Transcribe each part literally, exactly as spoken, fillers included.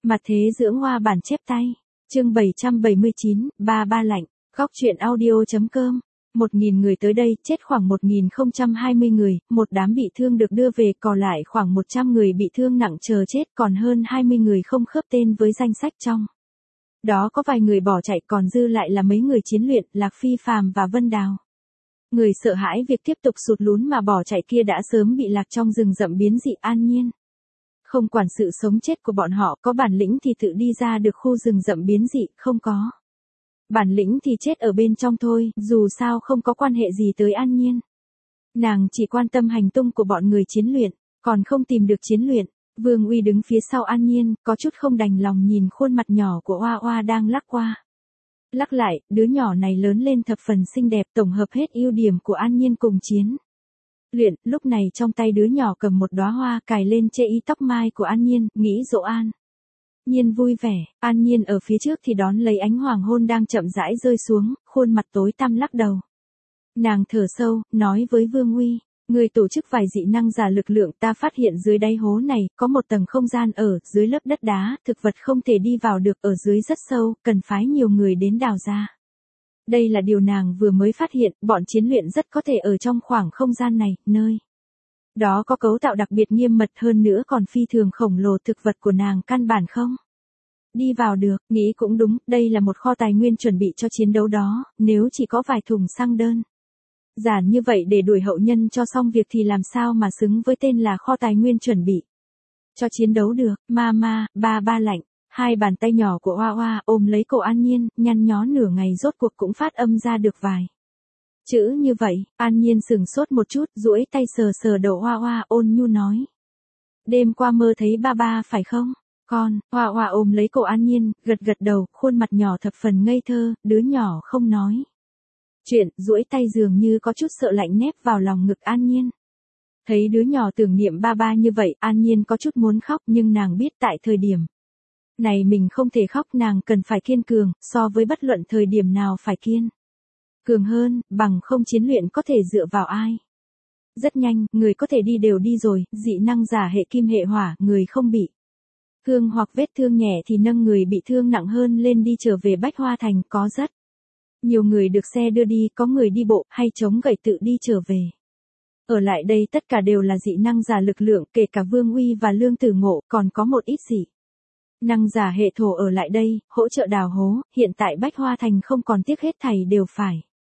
Mặt thế dưỡng hoa bản chép tay. Chương bảy trăm bảy mươi chín, ba ba lạnh. Góc truyện audio.com. Một nghìn người tới đây, chết khoảng một nghìn không trăm hai mươi người, một đám bị thương được đưa về, còn lại khoảng một trăm người bị thương nặng chờ chết, còn hơn hai mươi người không khớp tên với danh sách trong. Đó có vài người bỏ chạy, còn dư lại là mấy người chiến luyện, Lạc Phi Phàm và Vân Đào. Người sợ hãi việc tiếp tục sụt lún mà bỏ chạy kia đã sớm bị lạc trong rừng rậm biến dị An Nhiên. Không quản sự sống chết của bọn họ, có bản lĩnh thì tự đi ra được khu rừng rậm biến dị, không có bản lĩnh thì chết ở bên trong thôi, dù sao không có quan hệ gì tới An Nhiên. Nàng chỉ quan tâm hành tung của bọn người chiến luyện, còn không tìm được chiến luyện. Vương Uy đứng phía sau An Nhiên, có chút không đành lòng nhìn khuôn mặt nhỏ của Oa Oa đang lắc qua lắc lại, đứa nhỏ này lớn lên thập phần xinh đẹp, tổng hợp hết ưu điểm của An Nhiên cùng chiến luyện. Lúc này trong tay đứa nhỏ cầm một đóa hoa, cài lên chê y tóc mai của An Nhiên, nghĩ dỗ An Nhiên vui vẻ. An Nhiên ở phía trước thì đón lấy ánh hoàng hôn đang chậm rãi rơi xuống, khuôn mặt tối tăm lắc đầu. Nàng thở sâu, nói với Vương Uy, người tổ chức vài dị năng giả lực lượng, ta phát hiện dưới đáy hố này, có một tầng không gian ở, dưới lớp đất đá, thực vật không thể đi vào được, ở dưới rất sâu, cần phái nhiều người đến đào ra. Đây là điều nàng vừa mới phát hiện, bọn chiến luyện rất có thể ở trong khoảng không gian này, nơi đó có cấu tạo đặc biệt nghiêm mật, hơn nữa còn phi thường khổng lồ, thực vật của nàng căn bản không đi vào được. Nghĩ cũng đúng, đây là một kho tài nguyên chuẩn bị cho chiến đấu đó, nếu chỉ có vài thùng xăng đơn giản như vậy để đuổi hậu nhân cho xong việc thì làm sao mà xứng với tên là kho tài nguyên chuẩn bị cho chiến đấu được. Mama, ba ba lạnh. Hai bàn tay nhỏ của Oa Oa ôm lấy cổ An Nhiên, nhăn nhó nửa ngày rốt cuộc cũng phát âm ra được vài chữ như vậy. An Nhiên sừng sốt một chút, duỗi tay sờ sờ đầu Oa Oa, ôn nhu nói. Đêm qua mơ thấy ba ba phải không? Con. Oa Oa ôm lấy cổ An Nhiên, gật gật đầu, khuôn mặt nhỏ thập phần ngây thơ, đứa nhỏ không nói chuyện, duỗi tay dường như có chút sợ lạnh nép vào lòng ngực An Nhiên. Thấy đứa nhỏ tưởng niệm ba ba như vậy, An Nhiên có chút muốn khóc, nhưng nàng biết tại thời điểm này mình không thể khóc, nàng cần phải kiên cường, so với bất luận thời điểm nào phải kiên cường hơn, bằng không chiến luyện có thể dựa vào ai. Rất nhanh, người có thể đi đều đi rồi, dị năng giả hệ kim hệ hỏa, người không bị thương hoặc vết thương nhẹ thì nâng người bị thương nặng hơn lên đi trở về Bách Hoa Thành, có rất nhiều người được xe đưa đi, có người đi bộ, hay chống gậy tự đi trở về. Ở lại đây tất cả đều là dị năng giả lực lượng, kể cả Vương Uy và Lương Tử Ngộ, còn có một ít dị năng giả hệ thổ ở lại đây, hỗ trợ đào hố. Hiện tại Bách Hoa Thành không còn tiếc hết thảy đều phải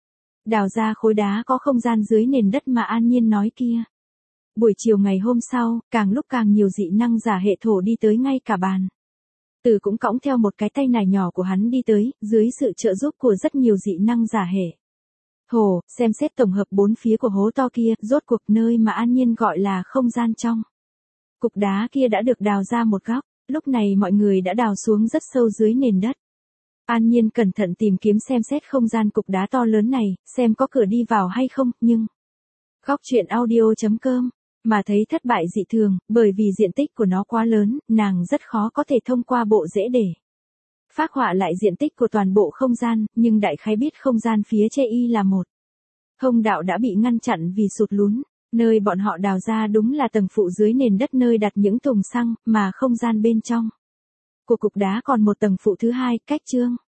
đào ra khối đá có không gian dưới nền đất mà An Nhiên nói kia. Buổi chiều ngày hôm sau, càng lúc càng nhiều dị năng giả hệ thổ đi tới, ngay cả bàn Tử cũng cõng theo một cái tay nải nhỏ của hắn đi tới, dưới sự trợ giúp của rất nhiều dị năng giả hệ thổ, xem xét tổng hợp bốn phía của hố to kia, rốt cuộc nơi mà An Nhiên gọi là không gian trong cục đá kia đã được đào ra một góc. Lúc này mọi người đã đào xuống rất sâu dưới nền đất. An Nhiên cẩn thận tìm kiếm xem xét không gian cục đá to lớn này, xem có cửa đi vào hay không, nhưng góc truyện audio.com mà thấy thất bại dị thường, bởi vì diện tích của nó quá lớn, nàng rất khó có thể thông qua bộ rễ để phác họa lại diện tích của toàn bộ không gian, nhưng đại khái biết không gian phía chê y là một thông đạo đã bị ngăn chặn vì sụt lún. Nơi bọn họ đào ra đúng là tầng phụ dưới nền đất nơi đặt những thùng xăng, mà không gian bên trong của cục đá còn một tầng phụ thứ hai, cách chương